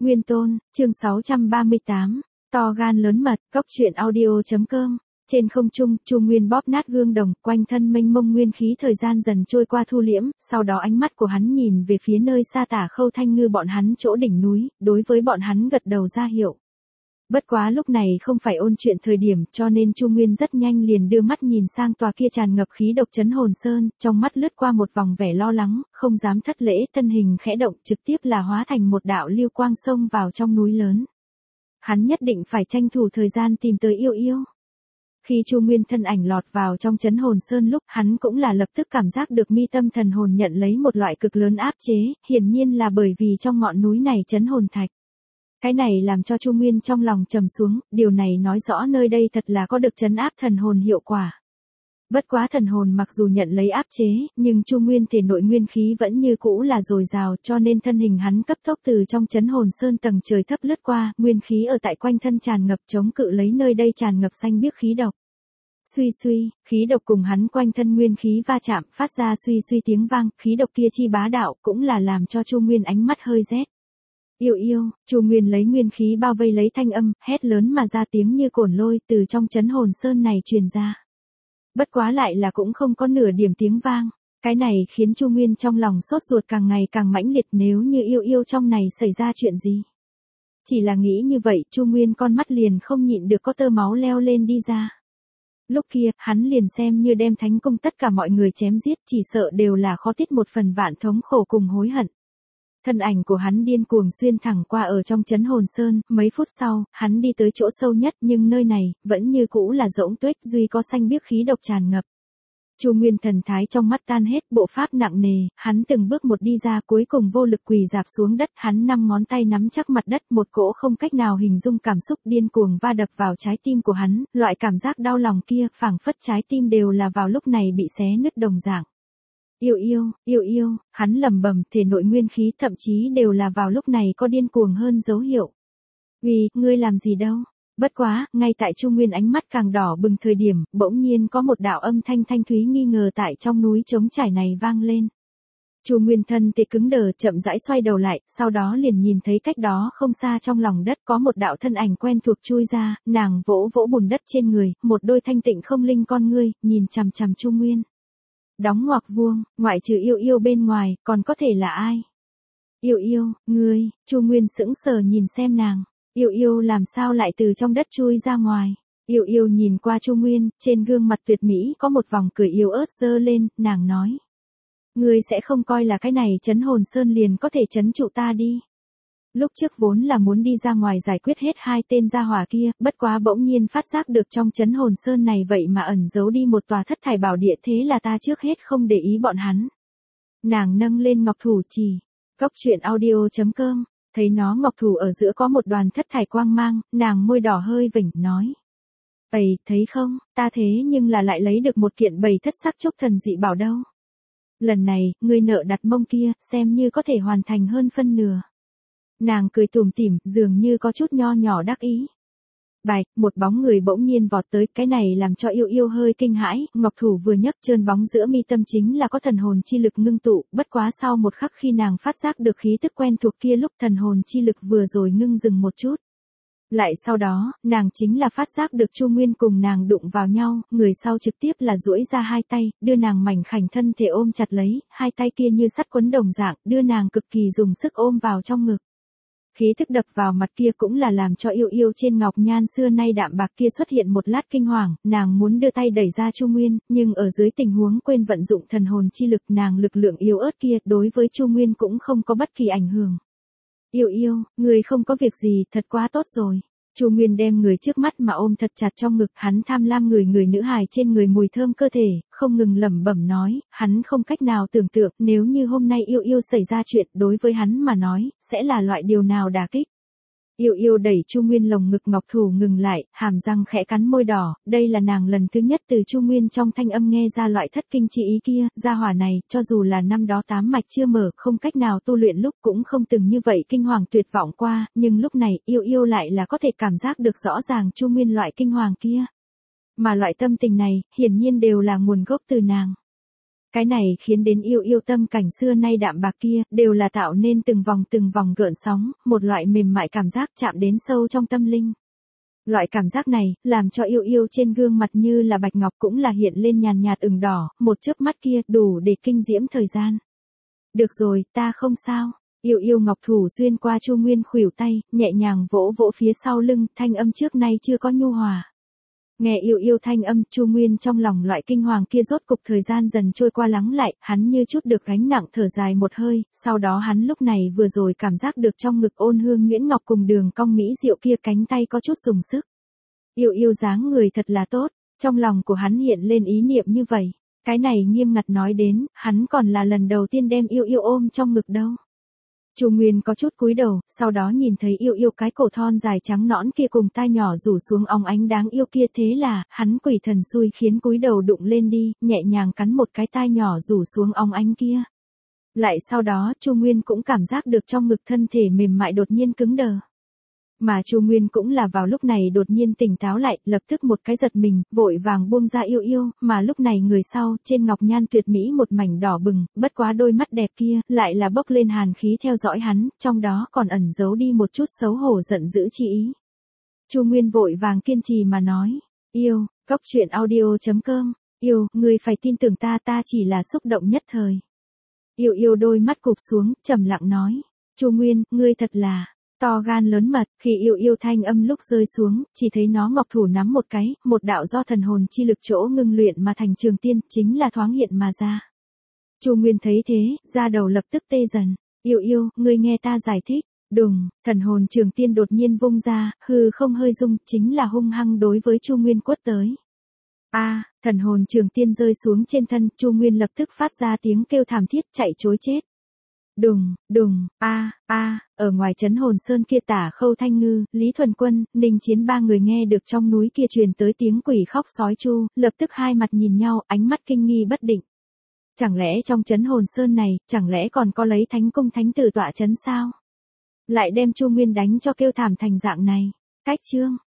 Nguyên Tôn, chương 638, to gan lớn mật, góc truyện audio.com. Trên không trung, Chu Nguyên bóp nát gương đồng, quanh thân mênh mông nguyên khí thời gian dần trôi qua thu liễm, sau đó ánh mắt của hắn nhìn về phía nơi xa Tả Khâu Thanh Ngư bọn hắn chỗ đỉnh núi, đối với bọn hắn gật đầu ra hiệu. Bất quá lúc này không phải ôn chuyện thời điểm, cho nên Chu Nguyên rất nhanh liền đưa mắt nhìn sang tòa kia tràn ngập khí độc Trấn Hồn Sơn, trong mắt lướt qua một vòng vẻ lo lắng, không dám thất lễ, thân hình khẽ động, trực tiếp là hóa thành một đạo lưu quang xông vào trong núi lớn. Hắn nhất định phải tranh thủ thời gian tìm tới Yêu Yêu. Khi Chu Nguyên thân ảnh lọt vào trong Trấn Hồn Sơn lúc, hắn cũng là lập tức cảm giác được mi tâm thần hồn nhận lấy một loại cực lớn áp chế, hiển nhiên là bởi vì trong ngọn núi này Trấn Hồn Thạch. Cái này làm cho Chu Nguyên trong lòng trầm xuống, điều này nói rõ nơi đây thật là có được trấn áp thần hồn hiệu quả. Bất quá thần hồn mặc dù nhận lấy áp chế, nhưng Chu Nguyên thể nội nguyên khí vẫn như cũ là dồi dào, cho nên thân hình hắn cấp tốc từ trong Trấn Hồn Sơn tầng trời thấp lướt qua, nguyên khí ở tại quanh thân tràn ngập chống cự lấy nơi đây tràn ngập xanh biếc khí độc. Suy suy, khí độc cùng hắn quanh thân nguyên khí va chạm, phát ra suy suy tiếng vang, khí độc kia chi bá đạo, cũng là làm cho Chu Nguyên ánh mắt hơi rét. Yêu Yêu, Chu Nguyên lấy nguyên khí bao vây lấy thanh âm, hét lớn mà ra tiếng như cồn lôi từ trong Trấn Hồn Sơn này truyền ra. Bất quá lại là cũng không có nửa điểm tiếng vang, cái này khiến Chu Nguyên trong lòng sốt ruột càng ngày càng mãnh liệt, nếu như Yêu Yêu trong này xảy ra chuyện gì. Chỉ là nghĩ như vậy, Chu Nguyên con mắt liền không nhịn được có tơ máu leo lên đi ra. Lúc kia, hắn liền xem như đem thánh cung tất cả mọi người chém giết, chỉ sợ đều là khó tiết một phần vạn thống khổ cùng hối hận. Thân ảnh của hắn điên cuồng xuyên thẳng qua ở trong Trấn Hồn Sơn, mấy phút sau, hắn đi tới chỗ sâu nhất, nhưng nơi này, vẫn như cũ là rỗng tuếch, duy có xanh biếc khí độc tràn ngập. Chu Nguyên thần thái trong mắt tan hết, bộ pháp nặng nề, hắn từng bước một đi ra, cuối cùng vô lực quỳ rạp xuống đất, hắn 5 ngón tay nắm chắc mặt đất, một cỗ không cách nào hình dung cảm xúc điên cuồng va đập vào trái tim của hắn, loại cảm giác đau lòng kia, phảng phất trái tim đều là vào lúc này bị xé nứt đồng dạng. Yêu Yêu, Yêu Yêu, hắn lẩm bẩm, thể nội nguyên khí thậm chí đều là vào lúc này có điên cuồng hơn dấu hiệu. Vì, ngươi làm gì đâu? Bất quá, ngay tại Chu Nguyên ánh mắt càng đỏ bừng thời điểm, bỗng nhiên có một đạo âm thanh thanh thúy nghi ngờ tại trong núi trống trải này vang lên. Chu Nguyên thân thể cứng đờ, chậm rãi xoay đầu lại, sau đó liền nhìn thấy cách đó không xa trong lòng đất có một đạo thân ảnh quen thuộc chui ra, nàng vỗ vỗ bùn đất trên người, một đôi thanh tịnh không linh con ngươi, nhìn chằm chằm Chu Nguyên. Đóng ngoặc vuông, ngoại trừ Yêu Yêu bên ngoài, còn có thể là ai? Yêu Yêu, ngươi, Chu Nguyên sững sờ nhìn xem nàng. Yêu Yêu làm sao lại từ trong đất chui ra ngoài? Yêu Yêu nhìn qua Chu Nguyên, trên gương mặt tuyệt mỹ có một vòng cười yếu ớt dơ lên, nàng nói. Ngươi sẽ không coi là cái này Trấn Hồn Sơn liền có thể trấn trụ ta đi. Lúc trước vốn là muốn đi ra ngoài giải quyết hết 2 tên gia hỏa kia, bất quá bỗng nhiên phát giác được trong Trấn Hồn Sơn này vậy mà ẩn giấu đi một tòa thất thải bảo địa, thế là ta trước hết không để ý bọn hắn. Nàng nâng lên ngọc thủ chỉ. Góc truyện audio.com, thấy nó ngọc thủ ở giữa có một đoàn thất thải quang mang, nàng môi đỏ hơi vểnh, nói. Ây, thấy không, ta thế nhưng là lại lấy được một kiện 7 thất sắc chốc thần dị bảo đâu. Lần này, ngươi nợ đặt mông kia, xem như có thể hoàn thành hơn phân nửa. Nàng cười tủm tỉm, dường như có chút nho nhỏ đắc ý. Bạch, một bóng người bỗng nhiên vọt tới, cái này làm cho Yêu Yêu hơi kinh hãi, ngọc thủ vừa nhấc, trơn bóng giữa mi tâm chính là có thần hồn chi lực ngưng tụ, bất quá sau một khắc khi nàng phát giác được khí tức quen thuộc kia lúc thần hồn chi lực vừa rồi ngưng dừng một chút. Lại sau đó, nàng chính là phát giác được Chu Nguyên cùng nàng đụng vào nhau, người sau trực tiếp là duỗi ra 2 tay, đưa nàng mảnh khảnh thân thể ôm chặt lấy, 2 tay kia như sắt quấn đồng dạng, đưa nàng cực kỳ dùng sức ôm vào trong ngực. Khí thức đập vào mặt kia cũng là làm cho Yêu Yêu trên ngọc nhan xưa nay đạm bạc kia xuất hiện một lát kinh hoàng, nàng muốn đưa tay đẩy ra Chu Nguyên, nhưng ở dưới tình huống quên vận dụng thần hồn chi lực, nàng lực lượng yếu ớt kia đối với Chu Nguyên cũng không có bất kỳ ảnh hưởng. Yêu Yêu, người không có việc gì, thật quá tốt rồi. Chu Nguyên đem người trước mắt mà ôm thật chặt trong ngực, hắn tham lam người nữ hài trên người mùi thơm cơ thể, không ngừng lẩm bẩm nói, hắn không cách nào tưởng tượng nếu như hôm nay Yêu Yêu xảy ra chuyện đối với hắn mà nói, sẽ là loại điều nào đả kích. Yêu Yêu đẩy Chu Nguyên lồng ngực ngọc thủ ngừng lại, hàm răng khẽ cắn môi đỏ, đây là nàng lần thứ nhất từ Chu Nguyên trong thanh âm nghe ra loại thất kinh chi ý kia, gia hỏa này, cho dù là năm đó 8 mạch chưa mở, không cách nào tu luyện lúc cũng không từng như vậy kinh hoàng tuyệt vọng qua, nhưng lúc này, Yêu Yêu lại là có thể cảm giác được rõ ràng Chu Nguyên loại kinh hoàng kia. Mà loại tâm tình này, hiển nhiên đều là nguồn gốc từ nàng. Cái này khiến đến yêu yêu tâm cảnh xưa nay đạm bạc kia, đều là tạo nên từng vòng gợn sóng, một loại mềm mại cảm giác chạm đến sâu trong tâm linh. Loại cảm giác này, làm cho yêu yêu trên gương mặt như là bạch ngọc cũng là hiện lên nhàn nhạt ửng đỏ, một chớp mắt kia đủ để kinh diễm thời gian. Được rồi, ta không sao. Yêu yêu ngọc thủ xuyên qua Chu Nguyên khuỷu tay, nhẹ nhàng vỗ vỗ phía sau lưng, thanh âm trước nay chưa có nhu hòa. Nghe yêu yêu thanh âm, Chu Nguyên trong lòng loại kinh hoàng kia rốt cục thời gian dần trôi qua lắng lại, hắn như chút được gánh nặng thở dài một hơi, sau đó hắn lúc này vừa rồi cảm giác được trong ngực ôn hương nhuyễn ngọc cùng đường cong mỹ diệu kia cánh tay có chút dùng sức. Yêu yêu dáng người thật là tốt, trong lòng của hắn hiện lên ý niệm như vậy. Cái này nghiêm ngặt nói đến, hắn còn là lần đầu tiên đem yêu yêu ôm trong ngực đâu. Chu Nguyên có chút cúi đầu, sau đó nhìn thấy yêu yêu cái cổ thon dài trắng nõn kia cùng tai nhỏ rủ xuống óng ánh đáng yêu kia, thế là, hắn quỷ thần xui khiến cúi đầu đụng lên đi, nhẹ nhàng cắn một cái tai nhỏ rủ xuống óng ánh kia. Lại sau đó Chu Nguyên cũng cảm giác được trong ngực thân thể mềm mại đột nhiên cứng đờ. Mà Chu Nguyên cũng là vào lúc này đột nhiên tỉnh táo lại, lập tức một cái giật mình, vội vàng buông ra yêu yêu, mà lúc này người sau, trên ngọc nhan tuyệt mỹ một mảnh đỏ bừng, bất quá đôi mắt đẹp kia, lại là bốc lên hàn khí theo dõi hắn, trong đó còn ẩn giấu đi một chút xấu hổ giận dữ chi ý. Chu Nguyên vội vàng kiên trì mà nói, yêu, coctruyện.audio.com, yêu, ngươi phải tin tưởng ta, ta chỉ là xúc động nhất thời. Yêu yêu đôi mắt cụp xuống, trầm lặng nói, Chu Nguyên, ngươi thật là to gan lớn mật. Khi yêu yêu thanh âm lúc rơi xuống, chỉ thấy nó ngọc thủ nắm một cái, một đạo do thần hồn chi lực chỗ ngưng luyện mà thành trường tiên, chính là thoáng hiện mà ra. Chu Nguyên thấy thế, da đầu lập tức tê dần. Yêu yêu, ngươi nghe ta giải thích. Đùng, thần hồn trường tiên đột nhiên vung ra, hư không hơi rung, chính là hung hăng đối với Chu Nguyên quất tới. A, thần hồn trường tiên rơi xuống trên thân, Chu Nguyên lập tức phát ra tiếng kêu thảm thiết, chạy trối chết. Đùng, đùng, ở ngoài trấn hồn sơn kia Tả Khâu Thanh Ngư, Lý Thuần Quân, Ninh Chiến ba người nghe được trong núi kia truyền tới tiếng quỷ khóc sói chu, lập tức hai mặt nhìn nhau, ánh mắt kinh nghi bất định. Chẳng lẽ trong trấn hồn sơn này, chẳng lẽ còn có lấy thánh cung thánh tử tọa trấn sao? Lại đem Chu Nguyên đánh cho kêu thảm thành dạng này. Cách chương